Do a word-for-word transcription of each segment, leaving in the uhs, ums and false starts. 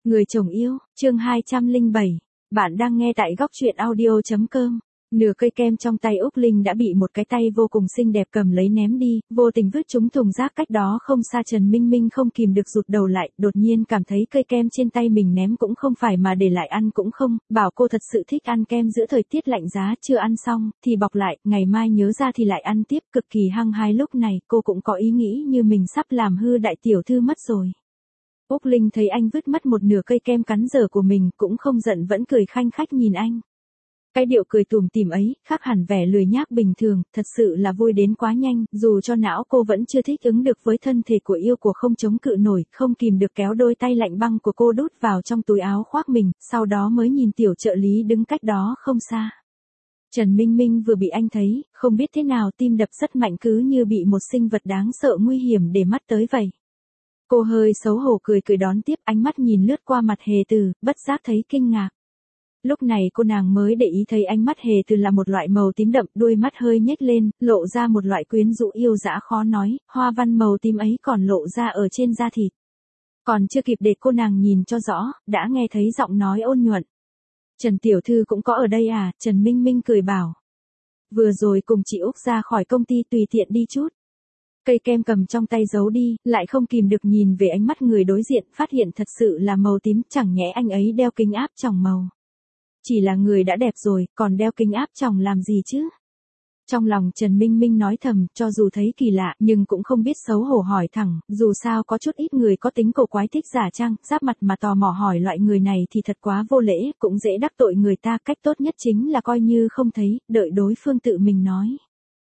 Người chồng yêu, chương hai trăm lẻ bảy. Bạn đang nghe tại góc truyện audio chấm com. Nửa cây kem trong tay Úc Linh đã bị một cái tay vô cùng xinh đẹp cầm lấy ném đi, vô tình vứt chúng thùng rác cách đó không xa. Trần Minh Minh không kìm được rụt đầu lại, đột nhiên cảm thấy cây kem trên tay mình ném cũng không phải mà để lại ăn cũng không, bảo cô thật sự thích ăn kem giữa thời tiết lạnh giá, chưa ăn xong, thì bọc lại, ngày mai nhớ ra thì lại ăn tiếp, cực kỳ hăng hái. Lúc này, cô cũng có ý nghĩ như mình sắp làm hư đại tiểu thư mất rồi. Úc Linh thấy anh vứt mất một nửa cây kem cắn dở của mình cũng không giận vẫn cười khanh khách nhìn anh. Cái điệu cười tủm tỉm ấy, khác hẳn vẻ lười nhác bình thường, thật sự là vui đến quá nhanh, dù cho não cô vẫn chưa thích ứng được với thân thể của yêu của không chống cự nổi, không kìm được kéo đôi tay lạnh băng của cô đút vào trong túi áo khoác mình, sau đó mới nhìn tiểu trợ lý đứng cách đó không xa. Trần Minh Minh vừa bị anh thấy, không biết thế nào tim đập rất mạnh cứ như bị một sinh vật đáng sợ nguy hiểm để mắt tới vậy. Cô hơi xấu hổ cười cười đón tiếp, ánh mắt nhìn lướt qua mặt Hề Từ, bất giác thấy kinh ngạc. Lúc này cô nàng mới để ý thấy ánh mắt Hề Từ là một loại màu tím đậm, đuôi mắt hơi nhếch lên, lộ ra một loại quyến rũ yêu dã khó nói, hoa văn màu tím ấy còn lộ ra ở trên da thịt. Còn chưa kịp để cô nàng nhìn cho rõ, đã nghe thấy giọng nói ôn nhuận. Trần tiểu thư cũng có ở đây à? Trần Minh Minh cười bảo. Vừa rồi cùng chị Úc ra khỏi công ty tùy tiện đi chút. Cây kem cầm trong tay giấu đi, lại không kìm được nhìn về ánh mắt người đối diện, phát hiện thật sự là màu tím, chẳng nhẽ anh ấy đeo kính áp tròng màu. Chỉ là người đã đẹp rồi, còn đeo kính áp tròng làm gì chứ? Trong lòng Trần Minh Minh nói thầm, cho dù thấy kỳ lạ, nhưng cũng không biết xấu hổ hỏi thẳng, dù sao có chút ít người có tính cổ quái thích giả trang, giáp mặt mà tò mò hỏi loại người này thì thật quá vô lễ, cũng dễ đắc tội người ta, cách tốt nhất chính là coi như không thấy, đợi đối phương tự mình nói.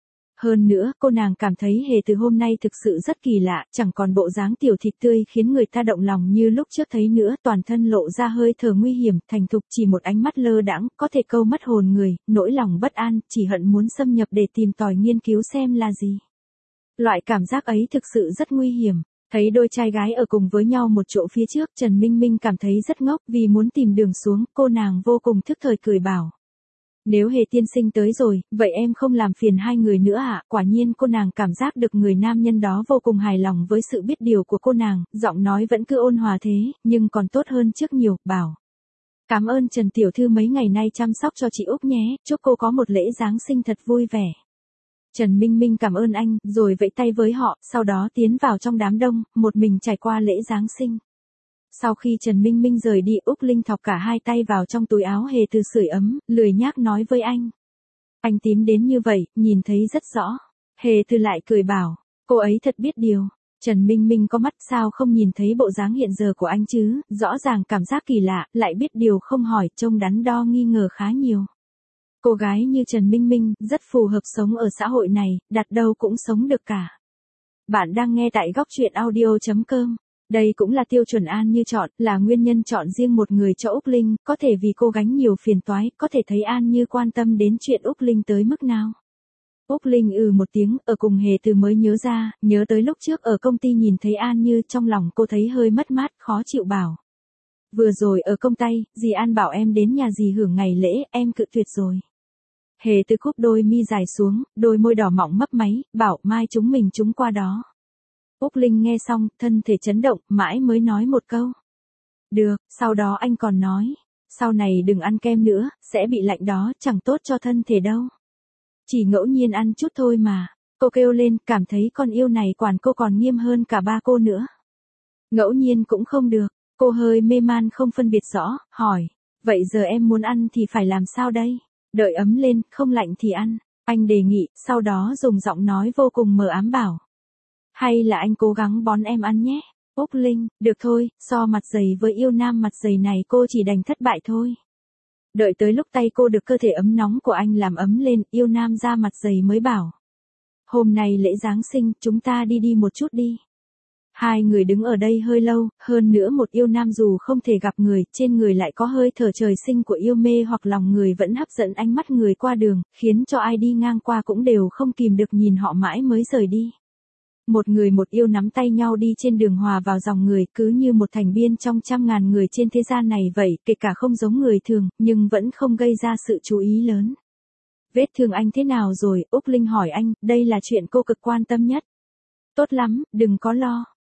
Hơn nữa, cô nàng cảm thấy Hề Từ hôm nay thực sự rất kỳ lạ, chẳng còn bộ dáng tiểu thịt tươi khiến người ta động lòng như lúc trước thấy nữa, toàn thân lộ ra hơi thở nguy hiểm, thành thục, chỉ một ánh mắt lơ đãng, có thể câu mất hồn người, nỗi lòng bất an, chỉ hận muốn xâm nhập để tìm tòi nghiên cứu xem là gì. Loại cảm giác ấy thực sự rất nguy hiểm. Thấy đôi trai gái ở cùng với nhau một chỗ phía trước, Trần Minh Minh cảm thấy rất ngốc, vì muốn tìm đường xuống, cô nàng vô cùng thức thời cười bảo. Nếu Hề tiên sinh tới rồi, vậy em không làm phiền hai người nữa ạ. À? Quả nhiên cô nàng cảm giác được người nam nhân đó vô cùng hài lòng với sự biết điều của cô nàng, giọng nói vẫn cứ ôn hòa thế, nhưng còn tốt hơn trước nhiều, bảo. Cảm ơn Trần tiểu thư mấy ngày nay chăm sóc cho chị Úc nhé, chúc cô có một lễ Giáng sinh thật vui vẻ. Trần Minh Minh cảm ơn anh, rồi vẫy tay với họ, sau đó tiến vào trong đám đông, một mình trải qua lễ Giáng sinh. Sau khi Trần Minh Minh rời đi, Úc Linh thọc cả hai tay vào trong túi áo Hề Từ sưởi ấm, lười nhác nói với anh. Anh tím đến như vậy, nhìn thấy rất rõ. Hề Từ lại cười bảo, cô ấy thật biết điều. Trần Minh Minh có mắt sao không nhìn thấy bộ dáng hiện giờ của anh chứ, rõ ràng cảm giác kỳ lạ, lại biết điều không hỏi, trông đắn đo nghi ngờ khá nhiều. Cô gái như Trần Minh Minh, rất phù hợp sống ở xã hội này, đặt đâu cũng sống được cả. Bạn đang nghe tại góc truyện audio chấm com. Đây cũng là tiêu chuẩn An Như chọn, là nguyên nhân chọn riêng một người cho Úc Linh, có thể vì cô gánh nhiều phiền toái, có thể thấy An Như quan tâm đến chuyện Úc Linh tới mức nào. Úc Linh ừ một tiếng, ở cùng Hề Từ mới nhớ ra, nhớ tới lúc trước ở công ty nhìn thấy An Như, trong lòng cô thấy hơi mất mát, khó chịu bảo. Vừa rồi ở công ty, dì An bảo em đến nhà dì hưởng ngày lễ, em cự tuyệt rồi. Hề Từ cúp đôi mi dài xuống, đôi môi đỏ mọng mấp máy, bảo mai chúng mình chúng qua đó. Úc Linh nghe xong, thân thể chấn động, mãi mới nói một câu. Được, sau đó anh còn nói, sau này đừng ăn kem nữa, sẽ bị lạnh đó, chẳng tốt cho thân thể đâu. Chỉ ngẫu nhiên ăn chút thôi mà. Cô kêu lên, cảm thấy con yêu này quản cô còn nghiêm hơn cả ba cô nữa. Ngẫu nhiên cũng không được, cô hơi mê man không phân biệt rõ, hỏi, vậy giờ em muốn ăn thì phải làm sao đây? Đợi ấm lên, không lạnh thì ăn. Anh đề nghị, sau đó dùng giọng nói vô cùng mờ ám bảo. Hay là anh cố gắng bón em ăn nhé. Úc Linh, được thôi, so mặt dày với yêu nam mặt dày này cô chỉ đành thất bại thôi. Đợi tới lúc tay cô được cơ thể ấm nóng của anh làm ấm lên, yêu nam ra mặt dày mới bảo. Hôm nay lễ Giáng sinh, chúng ta đi đi một chút đi. Hai người đứng ở đây hơi lâu, hơn nữa một yêu nam dù không thể gặp người, trên người lại có hơi thở trời sinh của yêu mê hoặc lòng người vẫn hấp dẫn ánh mắt người qua đường, khiến cho ai đi ngang qua cũng đều không kìm được nhìn họ mãi mới rời đi. Một người một yêu nắm tay nhau đi trên đường hòa vào dòng người, cứ như một thành viên trong trăm ngàn người trên thế gian này vậy, kể cả không giống người thường, nhưng vẫn không gây ra sự chú ý lớn. Vết thương anh thế nào rồi? Úc Linh hỏi anh, đây là chuyện cô cực quan tâm nhất. Tốt lắm, đừng có lo.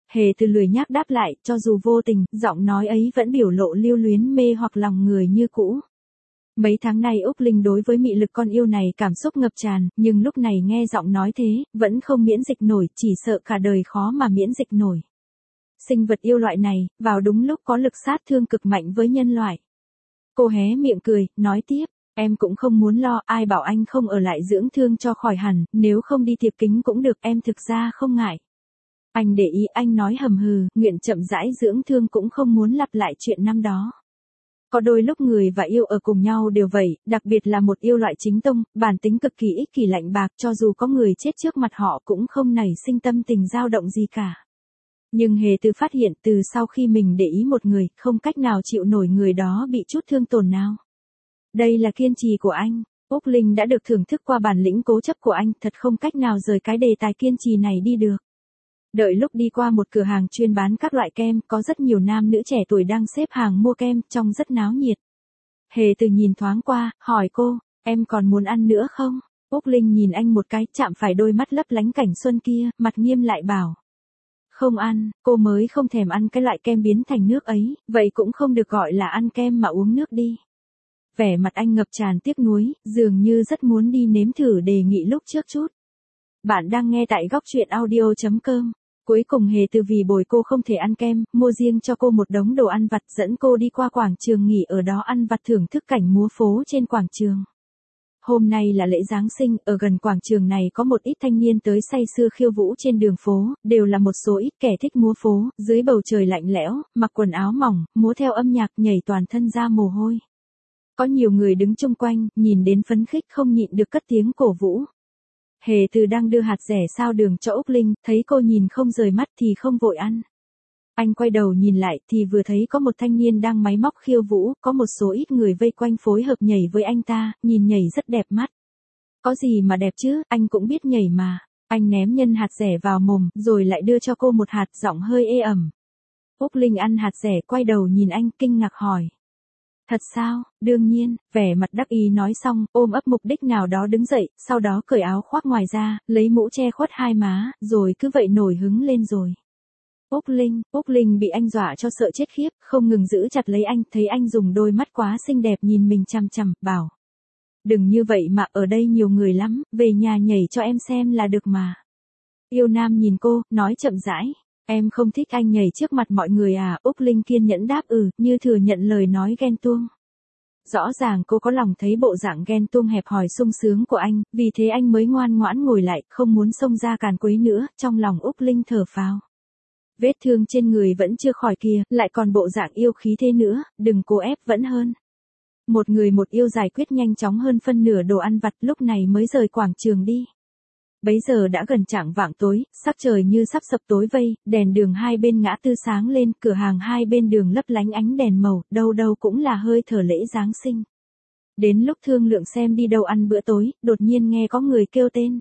Hề Từ lười nhác đáp lại, cho dù vô tình, giọng nói ấy vẫn biểu lộ lưu luyến mê hoặc lòng người như cũ. Mấy tháng nay Úc Linh đối với mị lực con yêu này cảm xúc ngập tràn, nhưng lúc này nghe giọng nói thế, vẫn không miễn dịch nổi, chỉ sợ cả đời khó mà miễn dịch nổi. Sinh vật yêu loại này, vào đúng lúc có lực sát thương cực mạnh với nhân loại. Cô hé miệng cười, nói tiếp, em cũng không muốn lo, ai bảo anh không ở lại dưỡng thương cho khỏi hẳn, nếu không đi tiệp kính cũng được, em thực ra không ngại. Anh để ý, anh nói hầm hừ, nguyện chậm rãi dưỡng thương cũng không muốn lặp lại chuyện năm đó. Có đôi lúc người và yêu ở cùng nhau đều vậy, đặc biệt là một yêu loại chính tông, bản tính cực kỳ ích kỷ lạnh bạc, cho dù có người chết trước mặt họ cũng không nảy sinh tâm tình dao động gì cả. Nhưng Hề Từ phát hiện từ sau khi mình để ý một người, không cách nào chịu nổi người đó bị chút thương tổn nào. Đây là kiên trì của anh. Úc Linh đã được thưởng thức qua bản lĩnh cố chấp của anh, thật không cách nào rời cái đề tài kiên trì này đi được. Đợi lúc đi qua một cửa hàng chuyên bán các loại kem, có rất nhiều nam nữ trẻ tuổi đang xếp hàng mua kem, trông rất náo nhiệt. Hề Từ nhìn thoáng qua, hỏi cô, em còn muốn ăn nữa không? Úc Linh nhìn anh một cái, chạm phải đôi mắt lấp lánh cảnh xuân kia, mặt nghiêm lại bảo. Không ăn, cô mới không thèm ăn cái loại kem biến thành nước ấy, vậy cũng không được gọi là ăn kem mà uống nước đi. Vẻ mặt anh ngập tràn tiếc nuối, dường như rất muốn đi nếm thử đề nghị lúc trước chút. Bạn đang nghe tại góc truyện audio chấm com. Cuối cùng Hề Từ vì bồi cô không thể ăn kem, mua riêng cho cô một đống đồ ăn vặt, dẫn cô đi qua quảng trường nghỉ ở đó ăn vặt thưởng thức cảnh múa phố trên quảng trường. Hôm nay là lễ Giáng sinh, ở gần quảng trường này có một ít thanh niên tới say sưa khiêu vũ trên đường phố, đều là một số ít kẻ thích múa phố, dưới bầu trời lạnh lẽo, mặc quần áo mỏng, múa theo âm nhạc, nhảy toàn thân ra mồ hôi. Có nhiều người đứng chung quanh, nhìn đến phấn khích không nhịn được cất tiếng cổ vũ. Hề Từ đang đưa hạt rẻ sao đường cho Úc Linh, thấy cô nhìn không rời mắt thì không vội ăn. Anh quay đầu nhìn lại thì vừa thấy có một thanh niên đang máy móc khiêu vũ, có một số ít người vây quanh phối hợp nhảy với anh ta, nhìn nhảy rất đẹp mắt. Có gì mà đẹp chứ, anh cũng biết nhảy mà. Anh ném nhân hạt rẻ vào mồm, rồi lại đưa cho cô một hạt, giọng hơi ê ẩm. Úc Linh ăn hạt rẻ quay đầu nhìn anh kinh ngạc hỏi. Thật sao, đương nhiên, vẻ mặt đắc ý nói xong, ôm ấp mục đích nào đó đứng dậy, sau đó cởi áo khoác ngoài ra, lấy mũ che khuất hai má, rồi cứ vậy nổi hứng lên rồi. Úc Linh, Úc Linh bị anh dọa cho sợ chết khiếp, không ngừng giữ chặt lấy anh, thấy anh dùng đôi mắt quá xinh đẹp nhìn mình chằm chằm, bảo. Đừng như vậy mà, ở đây nhiều người lắm, về nhà nhảy cho em xem là được mà. Yêu Nam nhìn cô, nói chậm rãi. Em không thích anh nhảy trước mặt mọi người à? Úc Linh kiên nhẫn đáp ừ, như thừa nhận lời nói ghen tuông. Rõ ràng cô có lòng thấy bộ dạng ghen tuông hẹp hòi sung sướng của anh, vì thế anh mới ngoan ngoãn ngồi lại, không muốn xông ra càn quấy nữa, trong lòng Úc Linh thở phào. Vết thương trên người vẫn chưa khỏi kìa, lại còn bộ dạng yêu khí thế nữa, đừng cố ép vẫn hơn. Một người một yêu giải quyết nhanh chóng hơn phân nửa đồ ăn vặt, lúc này mới rời quảng trường đi. Bấy giờ đã gần chạng vạng tối, sắc trời như sắp sập tối vây, đèn đường hai bên ngã tư sáng lên, cửa hàng hai bên đường lấp lánh ánh đèn màu, đâu đâu cũng là hơi thở lễ Giáng sinh. Đến lúc thương lượng xem đi đâu ăn bữa tối, đột nhiên nghe có người kêu tên.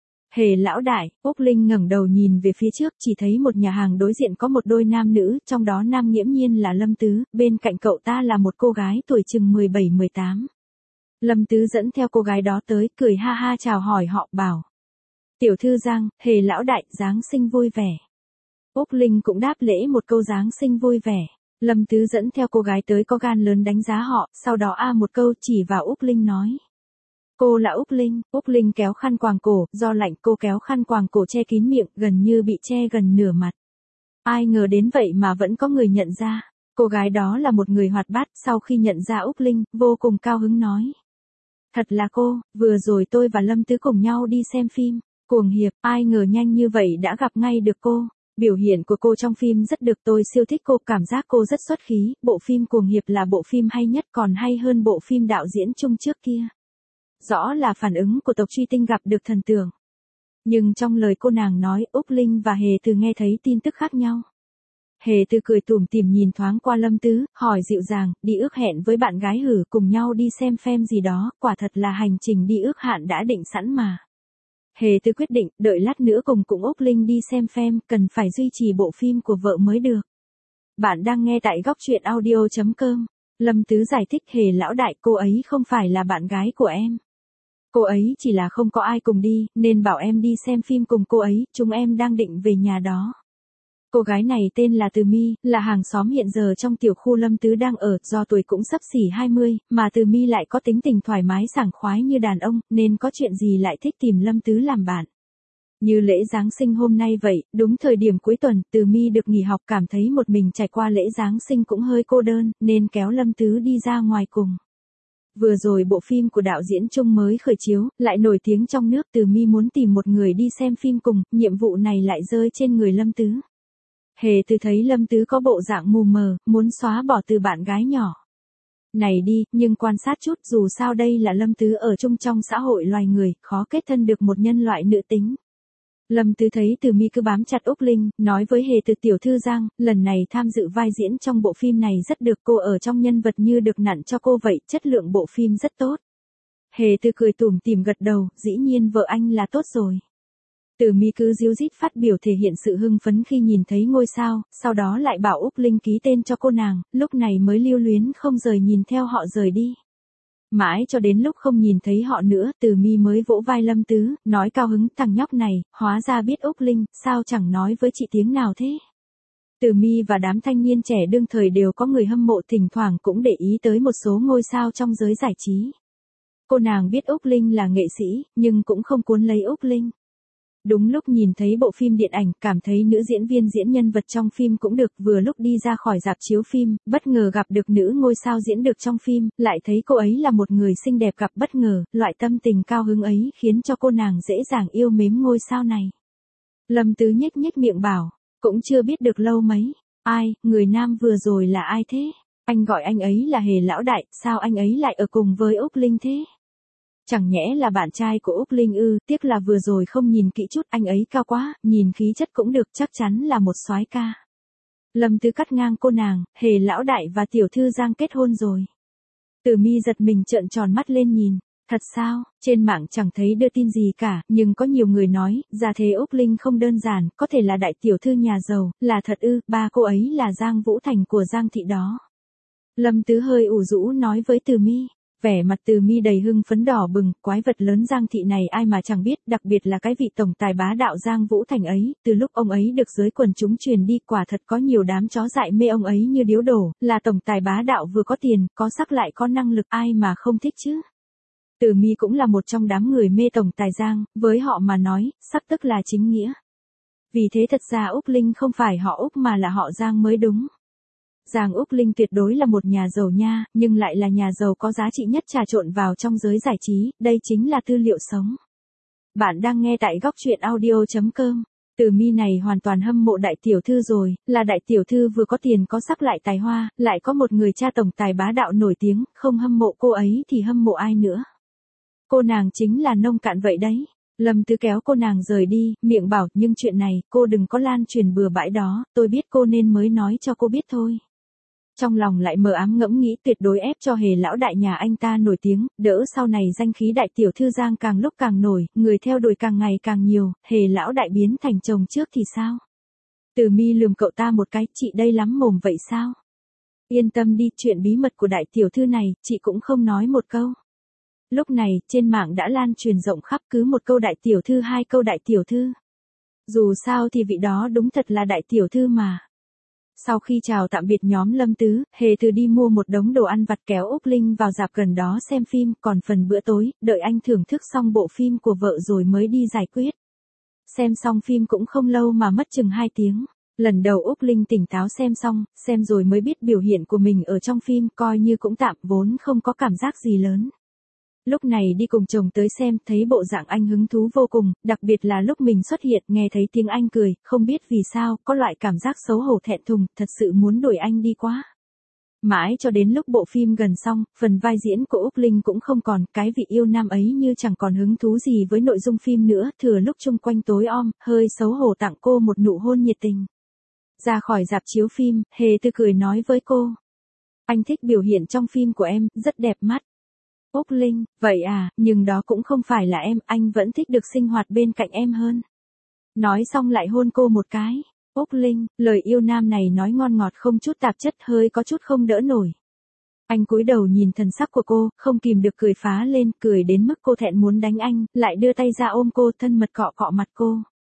Hề lão đại, Úc Linh ngẩng đầu nhìn về phía trước, chỉ thấy một nhà hàng đối diện có một đôi nam nữ, trong đó nam nghiễm nhiên là Lâm Tứ, bên cạnh cậu ta là một cô gái tuổi chừng mười bảy mười tám. Lâm Tứ dẫn theo cô gái đó tới, cười ha ha chào hỏi họ, bảo. Tiểu thư Giang, Hề lão đại, Giáng sinh vui vẻ. Úc Linh cũng đáp lễ một câu Giáng sinh vui vẻ. Lâm Tứ dẫn theo cô gái tới có gan lớn đánh giá họ, sau đó a một câu chỉ vào Úc Linh nói. Cô là Úc Linh, Úc Linh kéo khăn quàng cổ, do lạnh cô kéo khăn quàng cổ che kín miệng, gần như bị che gần nửa mặt. Ai ngờ đến vậy mà vẫn có người nhận ra. Cô gái đó là một người hoạt bát, sau khi nhận ra Úc Linh, vô cùng cao hứng nói. Thật là cô, vừa rồi tôi và Lâm Tứ cùng nhau đi xem phim. Cuồng Hiệp, ai ngờ nhanh như vậy đã gặp ngay được cô. Biểu hiện của cô trong phim rất được, tôi siêu thích cô, cảm giác cô rất xuất khí, bộ phim Cuồng Hiệp là bộ phim hay nhất, còn hay hơn bộ phim đạo diễn chung trước kia. Rõ là phản ứng của tộc truy tinh gặp được thần tượng. Nhưng trong lời cô nàng nói, Úc Linh và Hề Từ nghe thấy tin tức khác nhau. Hề Từ cười tủm tỉm nhìn thoáng qua Lâm Tứ, hỏi dịu dàng, đi ước hẹn với bạn gái hử cùng nhau đi xem phim gì đó, quả thật là hành trình đi ước hẹn đã định sẵn mà. Hề Từ quyết định, đợi lát nữa cùng cùng Úc Linh đi xem phim, cần phải duy trì bộ phim của vợ mới được. Bạn đang nghe tại góc truyện audio chấm com. Lâm Tứ giải thích, Hề lão đại, cô ấy không phải là bạn gái của em. Cô ấy chỉ là không có ai cùng đi, nên bảo em đi xem phim cùng cô ấy, chúng em đang định về nhà đó. Cô gái này tên là Từ Mi, là hàng xóm hiện giờ trong tiểu khu Lâm Tứ đang ở, do tuổi cũng sắp xỉ hai mươi, mà Từ Mi lại có tính tình thoải mái sảng khoái như đàn ông, nên có chuyện gì lại thích tìm Lâm Tứ làm bạn. Như lễ Giáng sinh hôm nay vậy, đúng thời điểm cuối tuần, Từ Mi được nghỉ học cảm thấy một mình trải qua lễ Giáng sinh cũng hơi cô đơn, nên kéo Lâm Tứ đi ra ngoài cùng. Vừa rồi bộ phim của đạo diễn Trung mới khởi chiếu, lại nổi tiếng trong nước, Từ Mi muốn tìm một người đi xem phim cùng, nhiệm vụ này lại rơi trên người Lâm Tứ. Hề Từ thấy Lâm Tứ có bộ dạng mù mờ, muốn xóa bỏ từ bạn gái nhỏ này đi, nhưng quan sát chút, dù sao đây là Lâm Tứ ở chung trong xã hội loài người, khó kết thân được một nhân loại nữ tính. Lâm Tứ thấy Từ Mi cứ bám chặt Úc Linh, nói với Hề Từ tiểu thư Giang, lần này tham dự vai diễn trong bộ phim này rất được, cô ở trong nhân vật như được nặn cho cô vậy, chất lượng bộ phim rất tốt. Hề Từ cười tủm tỉm gật đầu, dĩ nhiên vợ anh là tốt rồi. Từ Mi cứ díu dít phát biểu thể hiện sự hưng phấn khi nhìn thấy ngôi sao, sau đó lại bảo Úc Linh ký tên cho cô nàng, lúc này mới lưu luyến không rời nhìn theo họ rời đi. Mãi cho đến lúc không nhìn thấy họ nữa, Từ Mi mới vỗ vai Lâm Tứ, nói cao hứng, thằng nhóc này, hóa ra biết Úc Linh, sao chẳng nói với chị tiếng nào thế. Từ Mi và đám thanh niên trẻ đương thời đều có người hâm mộ, thỉnh thoảng cũng để ý tới một số ngôi sao trong giới giải trí. Cô nàng biết Úc Linh là nghệ sĩ, nhưng cũng không cuốn lấy Úc Linh. Đúng lúc nhìn thấy bộ phim điện ảnh, cảm thấy nữ diễn viên diễn nhân vật trong phim cũng được, vừa lúc đi ra khỏi rạp chiếu phim, bất ngờ gặp được nữ ngôi sao diễn được trong phim, lại thấy cô ấy là một người xinh đẹp, gặp bất ngờ, loại tâm tình cao hứng ấy khiến cho cô nàng dễ dàng yêu mến ngôi sao này. Lâm Tứ nhếch nhếch miệng bảo, cũng chưa biết được lâu mấy, ai, người nam vừa rồi là ai thế? Anh gọi anh ấy là Hề lão đại, sao anh ấy lại ở cùng với Úc Linh thế? Chẳng nhẽ là bạn trai của Úc Linh ư, tiếc là vừa rồi không nhìn kỹ chút, anh ấy cao quá, nhìn khí chất cũng được, chắc chắn là một soái ca. Lâm Tứ cắt ngang cô nàng, Hề lão đại và tiểu thư Giang kết hôn rồi. Từ Mi giật mình trợn tròn mắt lên nhìn, thật sao, trên mạng chẳng thấy đưa tin gì cả, nhưng có nhiều người nói, gia thế Úc Linh không đơn giản, có thể là đại tiểu thư nhà giàu, là thật ư, ba cô ấy là Giang Vũ Thành của Giang thị đó. Lâm Tứ hơi ủ rũ nói với Từ Mi. Vẻ mặt Từ Mi đầy hưng phấn đỏ bừng, quái vật lớn Giang thị này ai mà chẳng biết, đặc biệt là cái vị tổng tài bá đạo Giang Vũ Thành ấy, từ lúc ông ấy được giới quần chúng truyền đi, quả thật có nhiều đám chó dại mê ông ấy như điếu đổ, là tổng tài bá đạo vừa có tiền, có sắc lại có năng lực, ai mà không thích chứ. Từ Mi cũng là một trong đám người mê tổng tài Giang, với họ mà nói, sắc tức là chính nghĩa. Vì thế thật ra Úc Linh không phải họ Úc mà là họ Giang mới đúng. Giang Úc Linh tuyệt đối là một nhà giàu nha, nhưng lại là nhà giàu có giá trị nhất trà trộn vào trong giới giải trí, đây chính là tư liệu sống. Bạn đang nghe tại góc truyện audio chấm com. Từ Mi này hoàn toàn hâm mộ đại tiểu thư rồi, là đại tiểu thư vừa có tiền có sắc lại tài hoa, lại có một người cha tổng tài bá đạo nổi tiếng, không hâm mộ cô ấy thì hâm mộ ai nữa. Cô nàng chính là nông cạn vậy đấy. Lâm Tứ kéo cô nàng rời đi, miệng bảo, nhưng chuyện này, cô đừng có lan truyền bừa bãi đó, tôi biết cô nên mới nói cho cô biết thôi. Trong lòng lại mờ ám ngẫm nghĩ tuyệt đối ép cho Hề lão đại nhà anh ta nổi tiếng, đỡ sau này danh khí đại tiểu thư Giang càng lúc càng nổi, người theo đuổi càng ngày càng nhiều, Hề lão đại biến thành chồng trước thì sao? Từ Mi lườm cậu ta một cái, chị đây lắm mồm vậy sao? Yên tâm đi, chuyện bí mật của đại tiểu thư này, chị cũng không nói một câu. Lúc này, trên mạng đã lan truyền rộng khắp, cứ một câu đại tiểu thư hai câu đại tiểu thư. Dù sao thì vị đó đúng thật là đại tiểu thư mà. Sau khi chào tạm biệt nhóm Lâm Tứ, Hề Từ đi mua một đống đồ ăn vặt kéo Úc Linh vào rạp gần đó xem phim, còn phần bữa tối, đợi anh thưởng thức xong bộ phim của vợ rồi mới đi giải quyết. Xem xong phim cũng không lâu mà mất chừng hai tiếng. Lần đầu Úc Linh tỉnh táo xem xong, xem rồi mới biết biểu hiện của mình ở trong phim coi như cũng tạm, vốn không có cảm giác gì lớn. Lúc này đi cùng chồng tới xem, thấy bộ dạng anh hứng thú vô cùng, đặc biệt là lúc mình xuất hiện, nghe thấy tiếng anh cười, không biết vì sao, có loại cảm giác xấu hổ thẹn thùng, thật sự muốn đuổi anh đi quá. Mãi cho đến lúc bộ phim gần xong, phần vai diễn của Úc Linh cũng không còn, cái vị yêu nam ấy như chẳng còn hứng thú gì với nội dung phim nữa, thừa lúc chung quanh tối om, hơi xấu hổ tặng cô một nụ hôn nhiệt tình. Ra khỏi rạp chiếu phim, Hề Từ cười nói với cô. Anh thích biểu hiện trong phim của em, rất đẹp mắt. Úc Linh, vậy à, nhưng đó cũng không phải là em, anh vẫn thích được sinh hoạt bên cạnh em hơn. Nói xong lại hôn cô một cái. Úc Linh, lời yêu nam này nói ngon ngọt không chút tạp chất, hơi có chút không đỡ nổi. Anh cúi đầu nhìn thần sắc của cô, không kìm được cười phá lên, cười đến mức cô thẹn muốn đánh anh, lại đưa tay ra ôm cô, thân mật cọ cọ mặt cô.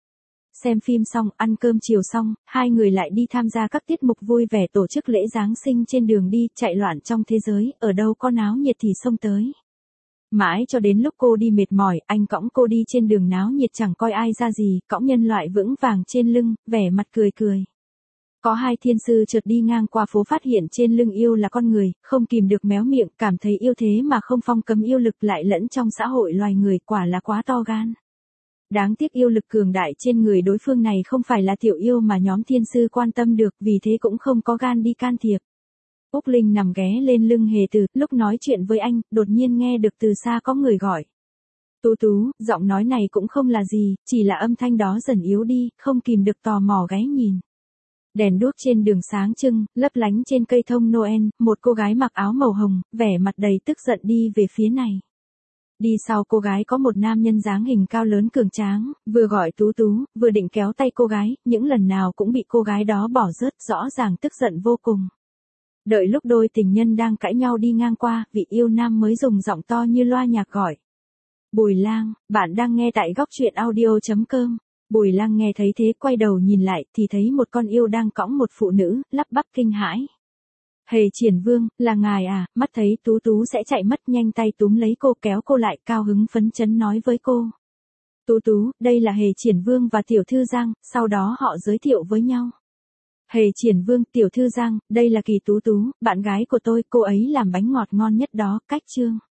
Xem phim xong, ăn cơm chiều xong, hai người lại đi tham gia các tiết mục vui vẻ tổ chức lễ Giáng sinh trên đường đi, chạy loạn trong thế giới, ở đâu có náo nhiệt thì xông tới. Mãi cho đến lúc cô đi mệt mỏi, anh cõng cô đi trên đường náo nhiệt chẳng coi ai ra gì, cõng nhân loại vững vàng trên lưng, vẻ mặt cười cười. Có hai thiên sư chợt đi ngang qua phố phát hiện trên lưng yêu là con người, không kìm được méo miệng, cảm thấy yêu thế mà không phong cấm yêu lực lại lẫn trong xã hội loài người, quả là quá to gan. Đáng tiếc yêu lực cường đại trên người đối phương này không phải là tiểu yêu mà nhóm thiên sư quan tâm được, vì thế cũng không có gan đi can thiệp. Úc Linh nằm ghé lên lưng Hề Từ, lúc nói chuyện với anh, đột nhiên nghe được từ xa có người gọi. Tú Tú, giọng nói này cũng không là gì, chỉ là âm thanh đó dần yếu đi, không kìm được tò mò ghé nhìn. Đèn đuốc trên đường sáng trưng, lấp lánh trên cây thông Noel, một cô gái mặc áo màu hồng, vẻ mặt đầy tức giận đi về phía này. Đi sau cô gái có một nam nhân dáng hình cao lớn cường tráng, vừa gọi Tú Tú, vừa định kéo tay cô gái, những lần nào cũng bị cô gái đó bỏ rớt, rõ ràng tức giận vô cùng. Đợi lúc đôi tình nhân đang cãi nhau đi ngang qua, vị yêu nam mới dùng giọng to như loa nhạc gọi. Bùi Lang, bạn đang nghe tại góc truyện audio chấm com. Bùi Lang nghe thấy thế quay đầu nhìn lại thì thấy một con yêu đang cõng một phụ nữ, lắp bắp kinh hãi. Hề Triển Vương, là ngài à, mắt thấy Tú Tú sẽ chạy mất nhanh tay túm lấy cô kéo cô lại cao hứng phấn chấn nói với cô. Tú Tú, đây là Hề Triển Vương và Tiểu Thư Giang, sau đó họ giới thiệu với nhau. Hề Triển Vương, Tiểu Thư Giang, đây là Kỳ Tú Tú, bạn gái của tôi, cô ấy làm bánh ngọt ngon nhất đó, cách chương.